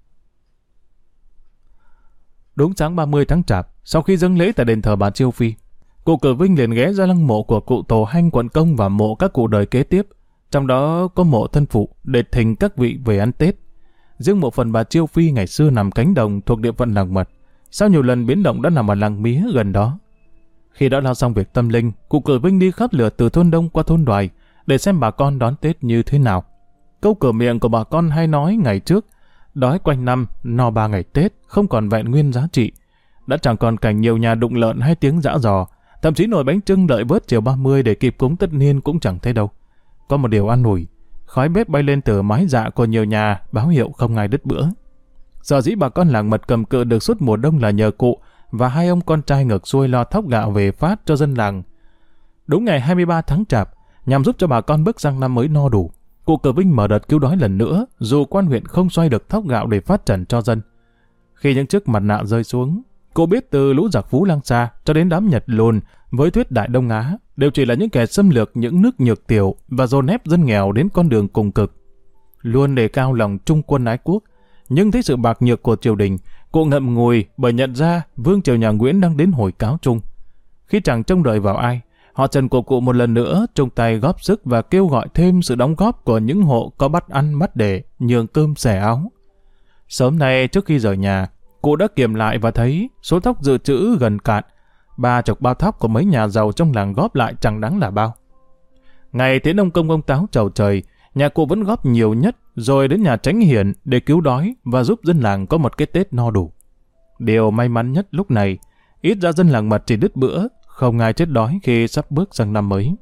Đúng sáng 30 tháng Chạp, sau khi dâng lễ tại đền thờ bà Chiêu Phi, cụ Cử Vinh liền ghé ra lăng mộ của cụ Tổ Hanh quận Công và mộ các cụ đời kế tiếp, trong đó có mộ thân phụ để thỉnh các vị về ăn Tết. Riêng mộ phần bà Chiêu Phi ngày xưa nằm cánh đồng thuộc địa phận làng Mật, sau nhiều lần biến động đã nằm ở làng Mía gần đó. Khi đã lo xong việc tâm linh, cụ Cử Vinh đi khắp lượt từ thôn Đông qua thôn Đoài để xem bà con đón Tết như thế nào. Câu cửa miệng của bà con hay nói ngày trước, đói quanh năm, no 3 ngày Tết, không còn vẹn nguyên giá trị. Đã chẳng còn cảnh nhiều nhà đụng lợn hay tiếng giã giò, thậm chí nồi bánh chưng đợi bớt chiều 30 để kịp cúng tất niên cũng chẳng thấy đâu. Có một điều an ủi, khói bếp bay lên từ mái dạ của nhiều nhà báo hiệu không ai đứt bữa. Sở dĩ bà con làng Mật cầm cự được suốt mùa đông là nhờ cụ và hai ông con trai ngược xuôi lo thóc gạo về phát cho dân làng. Đúng ngày 23 tháng Chạp, nhằm giúp cho bà con bước sang năm mới no đủ, cụ Cử Vinh mở đợt cứu đói lần nữa, dù quan huyện không xoay được thóc gạo để phát trần cho dân. Khi những chiếc mặt nạ rơi xuống, cô biết từ lũ giặc Phú Lang Sa cho đến đám Nhật Lùn với thuyết Đại Đông Á đều chỉ là những kẻ xâm lược những nước nhược tiểu và dồn ép dân nghèo đến con đường cùng cực. Luôn đề cao lòng trung quân ái quốc, nhưng thấy sự bạc nhược của triều đình, cụ ngậm ngùi bởi nhận ra vương triều nhà Nguyễn đang đến hồi cáo chung. Khi chẳng trông đợi vào ai, họ Trần của cụ một lần nữa chung tay góp sức và kêu gọi thêm sự đóng góp của những hộ có bắt ăn bắt để, nhường cơm xẻ áo. Sớm nay trước khi rời nhà, cụ đã kiểm lại và thấy số thóc dự trữ gần cạn, 30 bao thóc của mấy nhà giàu trong làng góp lại chẳng đáng là bao. Ngày tiến ông Công ông Táo chầu trời, nhà cụ vẫn góp nhiều nhất, rồi đến nhà Chánh Hiển để cứu đói và giúp dân làng có một cái Tết no đủ. Điều may mắn nhất lúc này, ít ra dân làng Mật chỉ đứt bữa, không ai chết đói khi sắp bước sang năm mới.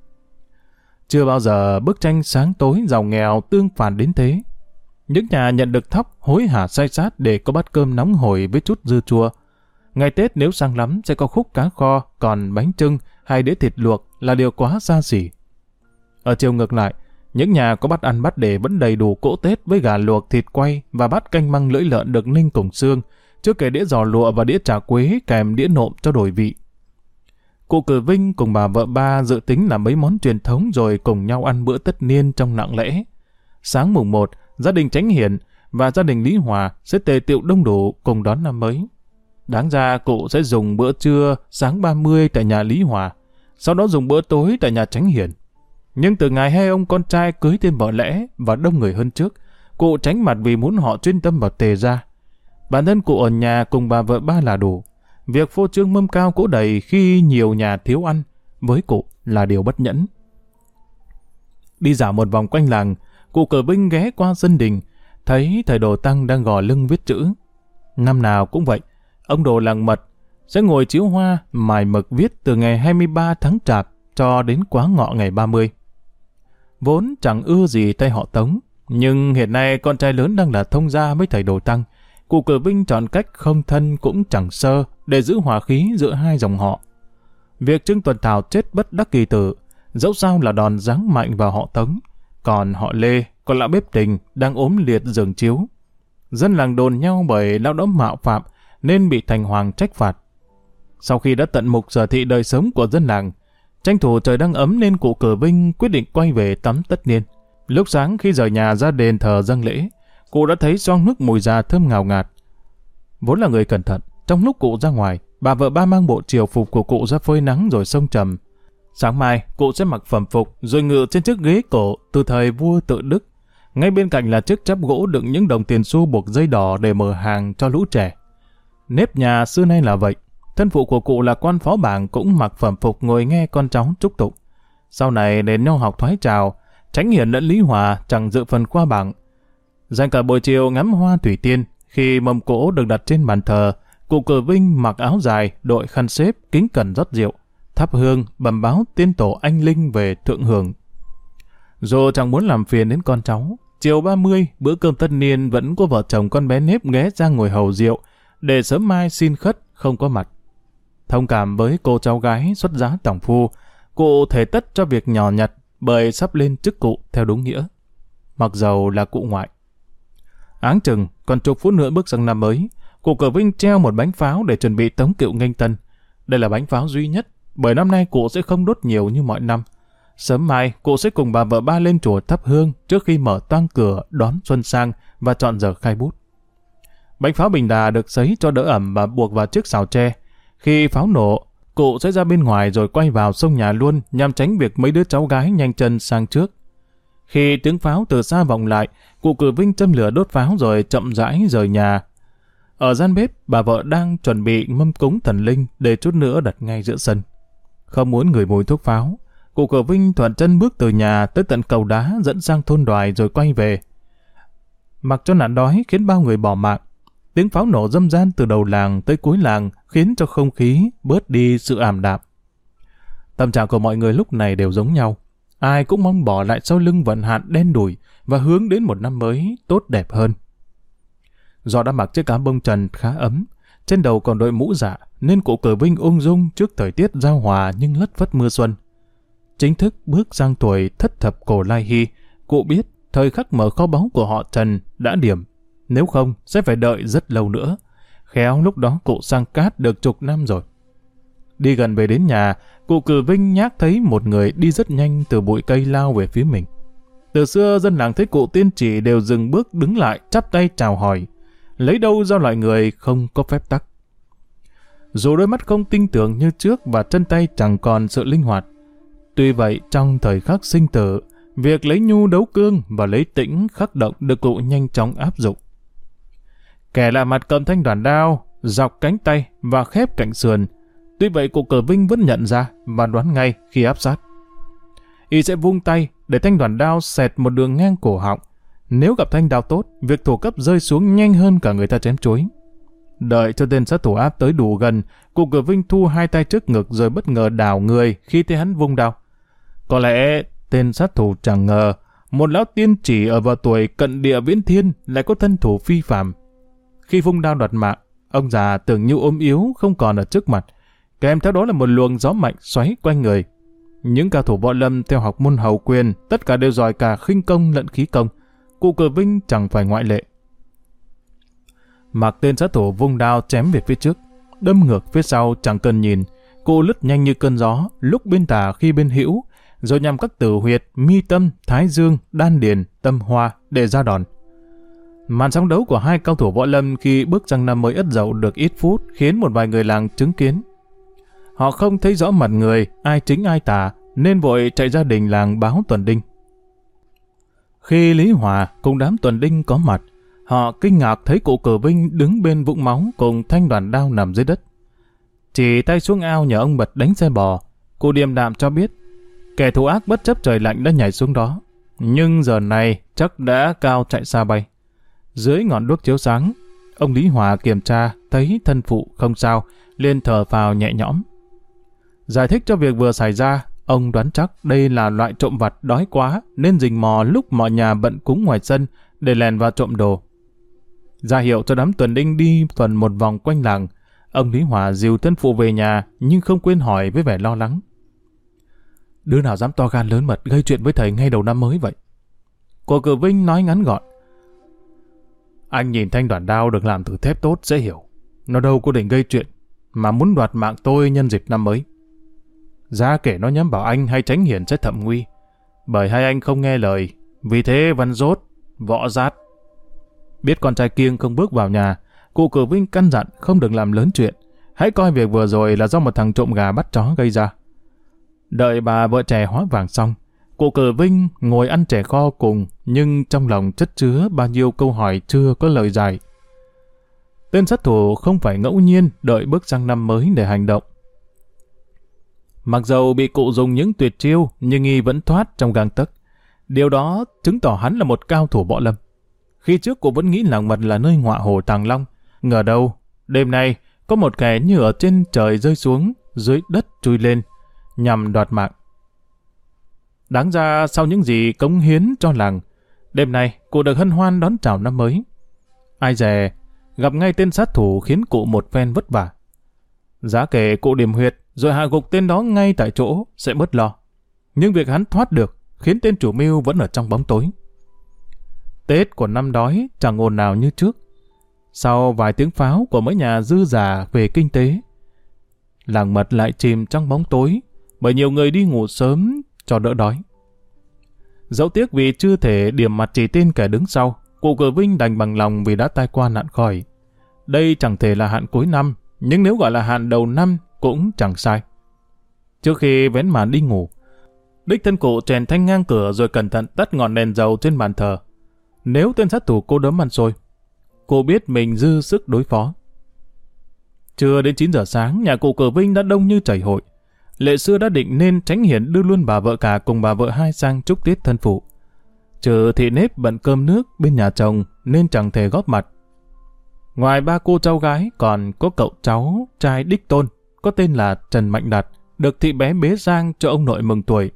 Chưa bao giờ bức tranh sáng tối giàu nghèo tương phản đến thế. Những nhà nhận được thóc hối hả say sát để có bát cơm nóng hổi với chút dưa chua. Ngày Tết nếu sang lắm sẽ có khúc cá kho, còn bánh chưng hay đĩa thịt luộc là điều quá xa xỉ. Ở chiều ngược lại, những nhà có bát ăn bát để vẫn đầy đủ cỗ Tết với gà luộc, thịt quay và bát canh măng lưỡi lợn được ninh cùng xương, chưa kể đĩa giò lụa và đĩa chả quế kèm đĩa nộm cho đổi vị. Cụ Cử Vinh cùng bà vợ ba dự tính làm mấy món truyền thống rồi cùng nhau ăn bữa tất niên trong lặng lẽ. Sáng mùng 1, gia đình Chánh Hiển và gia đình Lý Hòa sẽ tề tiệu đông đủ cùng đón năm mới. Đáng ra cụ sẽ dùng bữa trưa sáng 30 tại nhà Lý Hòa, sau đó dùng bữa tối tại nhà Chánh Hiển. Nhưng từ ngày hai ông con trai cưới thêm vợ lẽ và đông người hơn trước, cụ tránh mặt vì muốn họ chuyên tâm vào tề gia. Bản thân cụ ở nhà cùng bà vợ ba là đủ. Việc phô trương mâm cao cỗ đầy khi nhiều nhà thiếu ăn, với cụ là điều bất nhẫn. Đi dạo một vòng quanh làng, cụ Cử Vinh ghé qua sân đình, thấy thầy Đồ Tăng đang gò lưng viết chữ. Năm nào cũng vậy, ông Đồ làng Mật sẽ ngồi chiếu hoa, mài mực viết từ ngày 23 tháng Chạp cho đến quá ngọ ngày 30. Vốn chẳng ưa gì tay họ Tống, nhưng hiện nay con trai lớn đang là thông gia với thầy Đồ Tăng. Cụ Cử Vinh chọn cách không thân cũng chẳng sơ để giữ hòa khí giữa hai dòng họ. Việc Trương Tuần Thảo chết bất đắc kỳ tử, dẫu sao là đòn giáng mạnh vào họ Tống, còn họ Lê, con lão bếp Tình đang ốm liệt giường chiếu. Dân làng đồn nhau bởi lão đó mạo phạm nên bị thành hoàng trách phạt. Sau khi đã tận mục sở thị đời sống của dân làng, tranh thủ trời đang ấm nên cụ Cử Vinh quyết định quay về tắm tất niên. Lúc sáng khi rời nhà ra đền thờ dâng lễ, cụ đã thấy xoong nước mùi già thơm ngào ngạt. Vốn là người cẩn thận, trong lúc cụ ra ngoài, bà vợ ba mang bộ triều phục của cụ ra phơi nắng rồi xông trầm. Sáng mai, cụ sẽ mặc phẩm phục rồi ngự trên chiếc ghế cổ từ thời vua Tự Đức. Ngay bên cạnh là chiếc chắp gỗ đựng những đồng tiền xu buộc dây đỏ để mở hàng cho lũ trẻ. Nếp nhà xưa nay là vậy, Thân phụ của cụ là quan phó bảng cũng mặc phẩm phục ngồi nghe con cháu chúc tụng. Sau này đến nho học thoái trào, Chánh Hiền lẫn Lý Hòa chẳng dự phần qua bảng. Dành cả buổi chiều ngắm hoa thủy tiên, khi mâm cỗ được đặt trên bàn thờ, cụ Cử Vinh mặc áo dài, đội khăn xếp, kính cẩn rót rượu, thắp hương, bẩm báo tiên tổ anh linh về thượng hưởng. Dù chẳng muốn làm phiền đến con cháu, chiều 30, bữa cơm tất niên vẫn có vợ chồng con bé Nếp ghé ra ngồi hầu rượu, để sớm mai xin khất không có mặt. Thông cảm với cô cháu gái xuất giá tòng phu, cụ thể tất cho việc nhỏ nhặt bởi sắp lên chức cụ theo đúng nghĩa. Mặc dầu là cụ ngoại. Áng chừng, còn chục phút nữa bước sang năm mới, cụ Cử Vinh treo một bánh pháo để chuẩn bị tống cựu nghênh tân. Đây là bánh pháo duy nhất, bởi năm nay cụ sẽ không đốt nhiều như mọi năm. Sớm mai, cụ sẽ cùng bà vợ ba lên chùa thắp hương trước khi mở toang cửa đón xuân sang và chọn giờ khai bút. Bánh pháo bình đà được sấy cho đỡ ẩm và buộc vào chiếc xào tre. Khi pháo nổ, cụ sẽ ra bên ngoài rồi quay vào sông nhà luôn nhằm tránh việc mấy đứa cháu gái nhanh chân sang trước. Khi tiếng pháo từ xa vọng lại, cụ Cử Vinh châm lửa đốt pháo rồi chậm rãi rời nhà. Ở gian bếp, bà vợ đang chuẩn bị mâm cúng thần linh để chút nữa đặt ngay giữa sân. Không muốn ngửi mùi thuốc pháo, cụ Cử Vinh thuận chân bước từ nhà tới tận cầu đá dẫn sang thôn Đoài rồi quay về. Mặc cho nạn đói khiến bao người bỏ mạng. Tiếng pháo nổ râm ran từ đầu làng tới cuối làng khiến cho không khí bớt đi sự ảm đạm. Tâm trạng của mọi người lúc này đều giống nhau. Ai cũng mong bỏ lại sau lưng vận hạn đen đủi và hướng đến một năm mới tốt đẹp hơn. Do đã mặc chiếc áo bông trần khá ấm, trên đầu còn đội mũ dạ nên cụ Cử Vinh ung dung trước thời tiết giao hòa nhưng lất phất mưa xuân. Chính thức bước sang tuổi thất thập cổ lai hy, cụ biết thời khắc mở kho báu của họ Trần đã điểm. Nếu không, sẽ phải đợi rất lâu nữa. Khéo lúc đó cụ sang cát được chục năm rồi. Đi gần về đến nhà, cụ Cử Vinh nhác thấy một người đi rất nhanh từ bụi cây lao về phía mình. Từ xưa dân làng thấy cụ tiên chỉ đều dừng bước đứng lại chắp tay chào hỏi. Lấy đâu ra loại người không có phép tắc. Dù đôi mắt không tinh tường như trước và chân tay chẳng còn sự linh hoạt. Tuy vậy trong thời khắc sinh tử, việc lấy nhu đấu cương và lấy tĩnh khắc động được cụ nhanh chóng áp dụng. Kẻ lạ mặt cầm thanh đoàn đao, dọc cánh tay và khép cạnh sườn. Tuy vậy cụ Cử Vinh vẫn nhận ra và đoán ngay khi áp sát. Y sẽ vung tay để thanh đoàn đao xẹt một đường ngang cổ họng. Nếu gặp thanh đao tốt, việc thủ cấp rơi xuống nhanh hơn cả người ta chém chuối. Đợi cho tên sát thủ áp tới đủ gần, cụ Cử Vinh thu hai tay trước ngực rồi bất ngờ đảo người khi thấy hắn vung đao. Có lẽ tên sát thủ chẳng ngờ một lão tiên chỉ ở vào tuổi cận địa viễn thiên lại có thân thủ phi phàm. Khi vung đao đoạt mạng, ông già tưởng như ốm yếu không còn ở trước mặt, kèm theo đó là một luồng gió mạnh xoáy quanh người. Những cao thủ võ lâm theo học môn hầu quyền tất cả đều giỏi cả khinh công lẫn khí công. Cụ Cử Vinh chẳng phải ngoại lệ. Mặc tên sát thủ vung đao chém về phía trước, đâm ngược phía sau chẳng cần nhìn. Cụ lướt nhanh như cơn gió, lúc bên tả khi bên hữu, rồi nhằm các tử huyệt, mi tâm, thái dương, đan điền, tâm hoa để ra đòn. Màn sóng đấu của hai cao thủ võ lâm khi bước sang năm mới Ất Dậu được ít phút khiến một vài người làng chứng kiến. Họ không thấy rõ mặt người, ai chính ai tà, nên vội chạy ra đình làng báo tuần đinh. Khi Lý Hòa cùng đám tuần đinh có mặt, họ kinh ngạc thấy cụ Cử Vinh đứng bên vũng máu cùng thanh đoàn đao nằm dưới đất. Chỉ tay xuống ao nhờ ông Bật đánh xe bò, cụ điềm đạm cho biết kẻ thù ác bất chấp trời lạnh đã nhảy xuống đó, nhưng giờ này chắc đã cao chạy xa bay. Dưới ngọn đuốc chiếu sáng, ông Lý Hòa kiểm tra thấy thân phụ không sao, liền thở phào nhẹ nhõm. Giải thích cho việc vừa xảy ra, ông đoán chắc đây là loại trộm vặt đói quá nên rình mò lúc mọi nhà bận cúng ngoài sân để lèn vào trộm đồ. Ra hiệu cho đám tuần đinh đi tuần một vòng quanh làng, ông Lý Hòa dìu thân phụ về nhà nhưng không quên hỏi với vẻ lo lắng. Đứa nào dám to gan lớn mật gây chuyện với thầy ngay đầu năm mới vậy? Cụ Cử Vinh nói ngắn gọn. Anh nhìn thanh đoàn đao được làm từ thép tốt sẽ hiểu. Nó đâu có định gây chuyện, mà muốn đoạt mạng tôi nhân dịp năm mới. Giá kể nó nhắm vào anh hay Chánh Hiền sẽ thậm nguy, bởi hai anh không nghe lời, vì thế văn rốt, võ rát. Biết con trai kiêng không bước vào nhà, cụ Cử Vinh căn dặn không được làm lớn chuyện, hãy coi việc vừa rồi là do một thằng trộm gà bắt chó gây ra. Đợi bà vợ trẻ hóa vàng xong, cụ Cử Vinh ngồi ăn chè kho cùng, nhưng trong lòng chất chứa bao nhiêu câu hỏi chưa có lời giải. tên sát thủ không phải ngẫu nhiên đợi bước sang năm mới để hành động. Mặc dầu bị cụ dùng những tuyệt chiêu, nhưng y vẫn thoát trong gang tấc. Điều đó chứng tỏ hắn là một cao thủ võ lâm. Khi trước cụ vẫn nghĩ Làng Mật là nơi ngọa hổ tàng long, ngờ đâu đêm nay có một kẻ như ở trên trời rơi xuống, dưới đất chui lên, nhằm đoạt mạng. Đáng ra sau những gì cống hiến cho làng, đêm nay cụ được hân hoan đón chào năm mới. Ai dè gặp ngay tên sát thủ khiến cụ một phen vất vả. Giá kể cụ điểm huyệt rồi hạ gục tên đó ngay tại chỗ sẽ bớt lo. Nhưng việc hắn thoát được khiến tên chủ mưu vẫn ở trong bóng tối. Tết của năm đói chẳng ồn nào như trước. Sau vài tiếng pháo của mấy nhà dư giả về kinh tế, Làng Mật lại chìm trong bóng tối bởi nhiều người đi ngủ sớm cho đỡ đói. Dẫu tiếc vì chưa thể điểm mặt chỉ tên kẻ đứng sau, cụ Cử Vinh đành bằng lòng vì đã tai qua nạn khỏi. Đây chẳng thể là hạn cuối năm, nhưng nếu gọi là hạn đầu năm cũng chẳng sai. Trước khi vén màn đi ngủ, đích thân cụ chèn thanh ngang cửa rồi cẩn thận tắt ngọn đèn dầu trên bàn thờ. Nếu tên sát thủ cô đấm ăn xôi, cô biết mình dư sức đối phó. Chưa đến 9 giờ sáng, nhà cụ Cử Vinh đã đông như chảy hội. Lệ xưa đã định nên Tránh Hiển đưa luôn bà vợ cả cùng bà vợ hai sang chúc Tết thân phụ. Trừ thị nếp bận cơm nước bên nhà chồng nên chẳng thể góp mặt. Ngoài ba cô cháu gái còn có cậu cháu trai đích tôn có tên là Trần Mạnh Đạt, được thị bé bế sang cho ông nội mừng tuổi.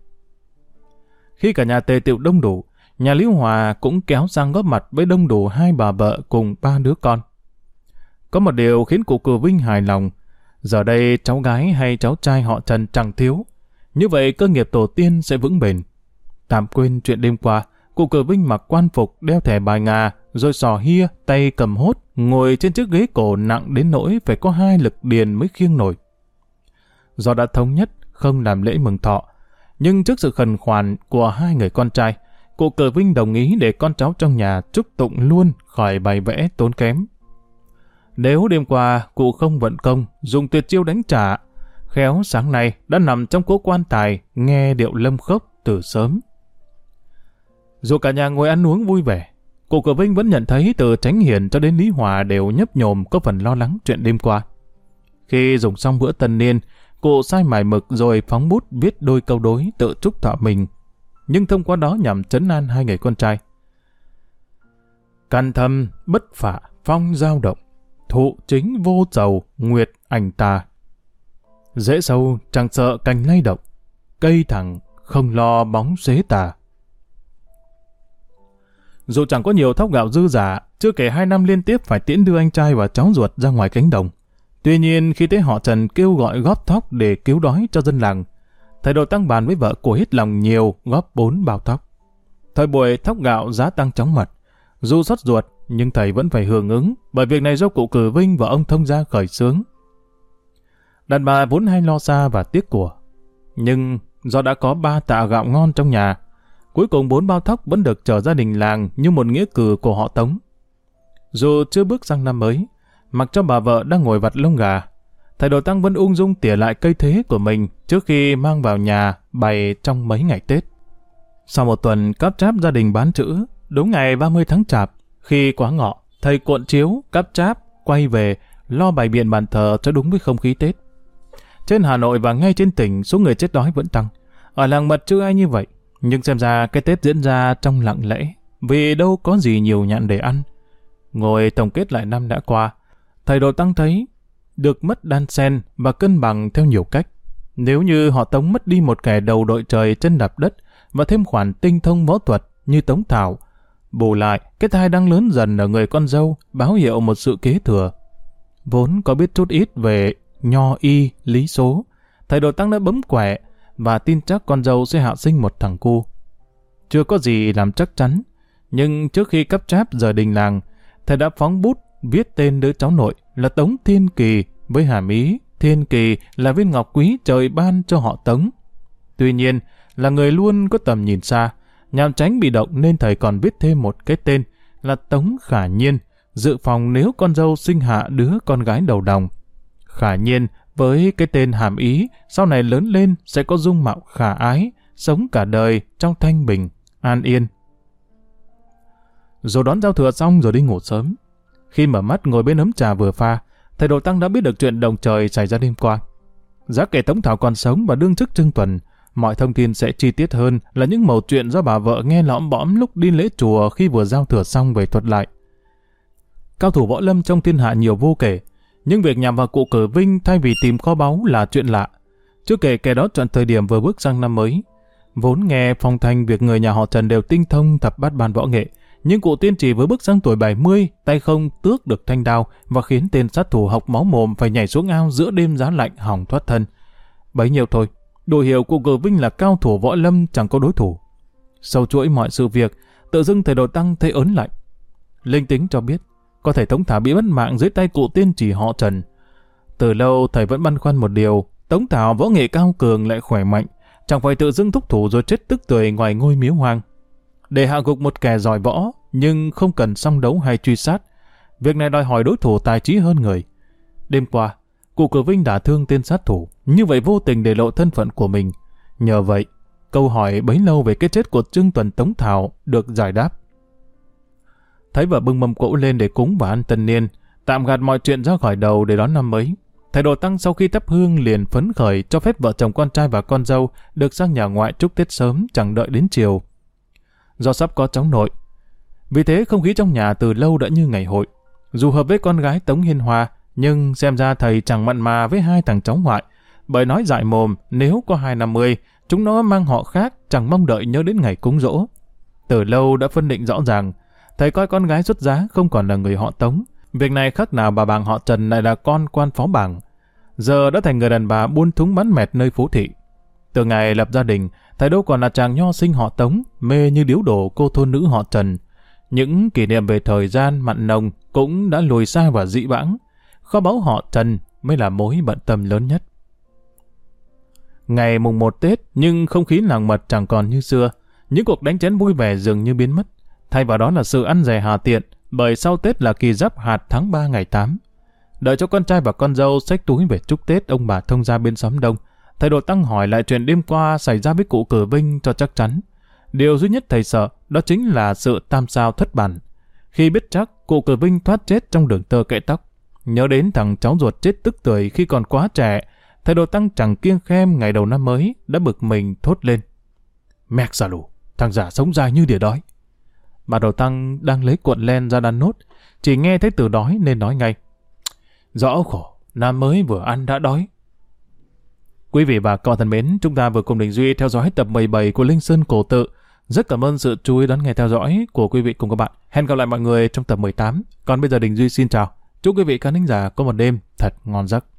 Khi cả nhà tề tựu đông đủ, nhà Lý Hòa cũng kéo sang góp mặt với đông đủ hai bà vợ cùng 3 đứa con. Có một điều khiến cụ Cử Vinh hài lòng, giờ đây cháu gái hay cháu trai họ Trần chẳng thiếu, như vậy cơ nghiệp tổ tiên sẽ vững bền. Tạm quên chuyện đêm qua, cụ Cử Vinh mặc quan phục đeo thẻ bài ngà, rồi sò hia, tay cầm hốt, ngồi trên chiếc ghế cổ nặng đến nỗi phải có 2 lực điền mới khiêng nổi. Do đã thống nhất không làm lễ mừng thọ, nhưng trước sự khẩn khoản của 2 người con trai, cụ Cử Vinh đồng ý để con cháu trong nhà chúc tụng luôn khỏi bày vẽ tốn kém. Nếu đêm qua cụ không vận công, dùng tuyệt chiêu đánh trả, khéo sáng nay đã nằm trong cố quan tài nghe điệu lâm khốc từ sớm. Dù cả nhà ngồi ăn uống vui vẻ, cụ Cử Vinh vẫn nhận thấy từ Tránh Hiển cho đến Lý Hòa đều nhấp nhổm có phần lo lắng chuyện đêm qua. Khi dùng xong bữa tân niên, cụ sai mài mực rồi phóng bút viết đôi câu đối tự chúc thọ mình, nhưng thông qua đó nhằm trấn an 2 người con trai. Căn thâm bất phả phong dao động, thụ chính vô trầu nguyệt ảnh tà. Rễ sâu chẳng sợ cành lay động, cây thẳng không lo bóng xế tà. Dù chẳng có nhiều thóc gạo dư giả, chưa kể 2 năm liên tiếp phải tiễn đưa anh trai và cháu ruột ra ngoài cánh đồng. Tuy nhiên khi thấy họ Trần kêu gọi góp thóc để cứu đói cho dân làng, thầy Đồ Tăng bàn với vợ của hết lòng nhiều góp 4 bao thóc. Thời buổi thóc gạo giá tăng chóng mặt, dù xót ruột nhưng thầy vẫn phải hưởng ứng, bởi việc này do cụ Cử Vinh và ông thông gia khởi xướng. Đàn bà vốn hay lo xa và tiếc của, nhưng do đã có 3 tạ gạo ngon trong nhà, cuối cùng 4 bao thóc vẫn được chở gia đình làng như một nghĩa cử của họ Tống. Dù chưa bước sang năm mới, mặc cho bà vợ đang ngồi vặt lông gà, thầy Đồ Tăng vẫn ung dung tỉa lại cây thế của mình trước khi mang vào nhà bày trong mấy ngày Tết. Sau một tuần cáp tráp gia đình bán chữ, đúng ngày 30 tháng Chạp, khi quá ngọ, thầy cuộn chiếu, cáp tráp, quay về, lo bày biện bàn thờ cho đúng với không khí Tết. Trên Hà Nội và ngay trên tỉnh, số người chết đói vẫn tăng. Ở Làng Mật chưa ai như vậy, nhưng xem ra cái Tết diễn ra trong lặng lẽ, vì đâu có gì nhiều nhặn để ăn. Ngồi tổng kết lại năm đã qua, thầy Đồ Tăng thấy được mất đan xen và cân bằng theo nhiều cách. Nếu như họ Tống mất đi một kẻ đầu đội trời chân đạp đất và thêm khoản tinh thông võ thuật như Tống Thảo, bù lại cái thai đang lớn dần ở người con dâu báo hiệu một sự kế thừa. Vốn có biết chút ít về nho y lý số, thầy Đồ Tăng đã bấm quẻ và tin chắc con dâu sẽ hạ sinh một thằng cu. Chưa có gì làm chắc chắn, nhưng trước khi cắp tráp rời đình làng, thầy đã phóng bút viết tên đứa cháu nội là Tống Thiên Kỳ với hàm ý Thiên Kỳ là viên ngọc quý trời ban cho họ Tống. Tuy nhiên, là người luôn có tầm nhìn xa, nhằm tránh bị động nên thầy còn viết thêm một cái tên là Tống Khả Nhiên, dự phòng nếu con dâu sinh hạ đứa con gái đầu đồng. Khả Nhiên với cái tên hàm ý sau này lớn lên sẽ có dung mạo khả ái, sống cả đời trong thanh bình, an yên. Rồi đón giao thừa xong rồi đi ngủ sớm. Khi mở mắt ngồi bên ấm trà vừa pha, thầy Đồ Tăng đã biết được chuyện động trời xảy ra đêm qua. Giá kể Tống Thảo còn sống và đương chức Trương Tuần, mọi thông tin sẽ chi tiết hơn là những mẩu chuyện do bà vợ nghe lõm bõm lúc đi lễ chùa khi vừa giao thừa xong về thuật lại. Cao thủ võ lâm trong thiên hạ nhiều vô kể, nhưng việc nhằm vào cụ Cử Vinh thay vì tìm kho báu là chuyện lạ. Chưa kể kẻ đó chọn thời điểm vừa bước sang năm mới. Vốn nghe phong thanh việc người nhà họ Trần đều tinh thông thập bát ban võ nghệ, nhưng cụ tiên chỉ vừa bước sang tuổi 70, tay không tước được thanh đao và khiến tên sát thủ học máu mồm phải nhảy xuống ao giữa đêm giá lạnh hỏng thoát thân. Bấy nhiêu thôi, đồ hiệu cụ Cử Vinh là cao thủ võ lâm chẳng có đối thủ. Sau chuỗi mọi sự việc, tự dưng thầy Đồ Tăng thấy ớn lạnh. Linh tính cho biết, có thể Tống Thảo bị mất mạng dưới tay cụ tiên chỉ họ Trần. Từ lâu thầy vẫn băn khoăn một điều, Tống Thảo võ nghệ cao cường lại khỏe mạnh, chẳng phải tự dưng thúc thủ rồi chết tức tưởi ngoài ngôi miếu hoang. Để hạ gục một kẻ giỏi võ, nhưng không cần song đấu hay truy sát, việc này đòi hỏi đối thủ tài trí hơn người. Đêm qua, cụ Cử Vinh đả thương tên sát thủ, như vậy vô tình để lộ thân phận của mình. Nhờ vậy, câu hỏi bấy lâu về cái chết của Trương Tuần Tống Thảo được giải đáp. Thấy vợ bưng mâm cỗ lên để cúng và ăn tân niên, tạm gạt mọi chuyện ra khỏi đầu để đón năm mới. Thầy Đồ Tăng sau khi thắp hương liền phấn khởi cho phép vợ chồng con trai và con dâu được sang nhà ngoại chúc Tết sớm, chẳng đợi đến chiều. Do sắp có cháu nội, vì thế không khí trong nhà từ lâu đã như ngày hội. Dù hợp với con gái Tống Hiên Hoa, nhưng xem ra thầy chẳng mặn mà với hai thằng cháu ngoại, bởi nói dại mồm nếu có 250, chúng nó mang họ khác, chẳng mong đợi nhớ đến ngày cúng giỗ. Từ lâu đã phân định rõ ràng, thầy coi con gái xuất giá không còn là người họ Tống. Việc này khác nào bà bàng họ Trần lại là con quan phó bảng. Giờ đã thành người đàn bà buôn thúng bán mẹt nơi phố thị. Từ ngày lập gia đình, thầy đâu còn là chàng nho sinh họ Tống, mê như điếu đổ cô thôn nữ họ Trần. Những kỷ niệm về thời gian mặn nồng cũng đã lùi xa và dị vãng. Kho báu họ Trần mới là mối bận tâm lớn nhất. Ngày mùng 1 Tết, nhưng không khí làng mật chẳng còn như xưa. Những cuộc đánh chén vui vẻ dường như biến mất. Thay vào đó là sự ăn dè hà tiện, bởi sau Tết là kỳ giáp hạt tháng 3 ngày 8. Đợi cho con trai và con dâu xách túi về chúc Tết ông bà thông gia bên xóm đông, thầy Đồ Tăng hỏi lại chuyện đêm qua xảy ra với cụ Cử Vinh cho chắc chắn. Điều duy nhất thầy sợ đó chính là sự tam sao thất bản. Khi biết chắc cụ Cử Vinh thoát chết trong đường tơ kệ tóc, nhớ đến thằng cháu ruột chết tức tưởi khi còn quá trẻ, thầy Đồ Tăng chẳng kiêng khem ngày đầu năm mới đã bực mình thốt lên: "Mẹc xà lù, thằng già sống dài như đỉa đói." Bà Đồ Tăng đang lấy cuộn len ra đan nốt, chỉ nghe thấy từ đói nên nói ngay: "Rõ khổ, năm mới vừa ăn đã đói." Quý vị và các bạn thân mến, chúng ta vừa cùng Đình Duy theo dõi tập 17 của Linh Sơn Cổ Tự. Rất cảm ơn sự chú ý đón nghe theo dõi của quý vị cùng các bạn. Hẹn gặp lại mọi người trong tập 18. Còn bây giờ Đình Duy xin chào. Chúc quý vị khán thính giả có một đêm thật ngon giấc.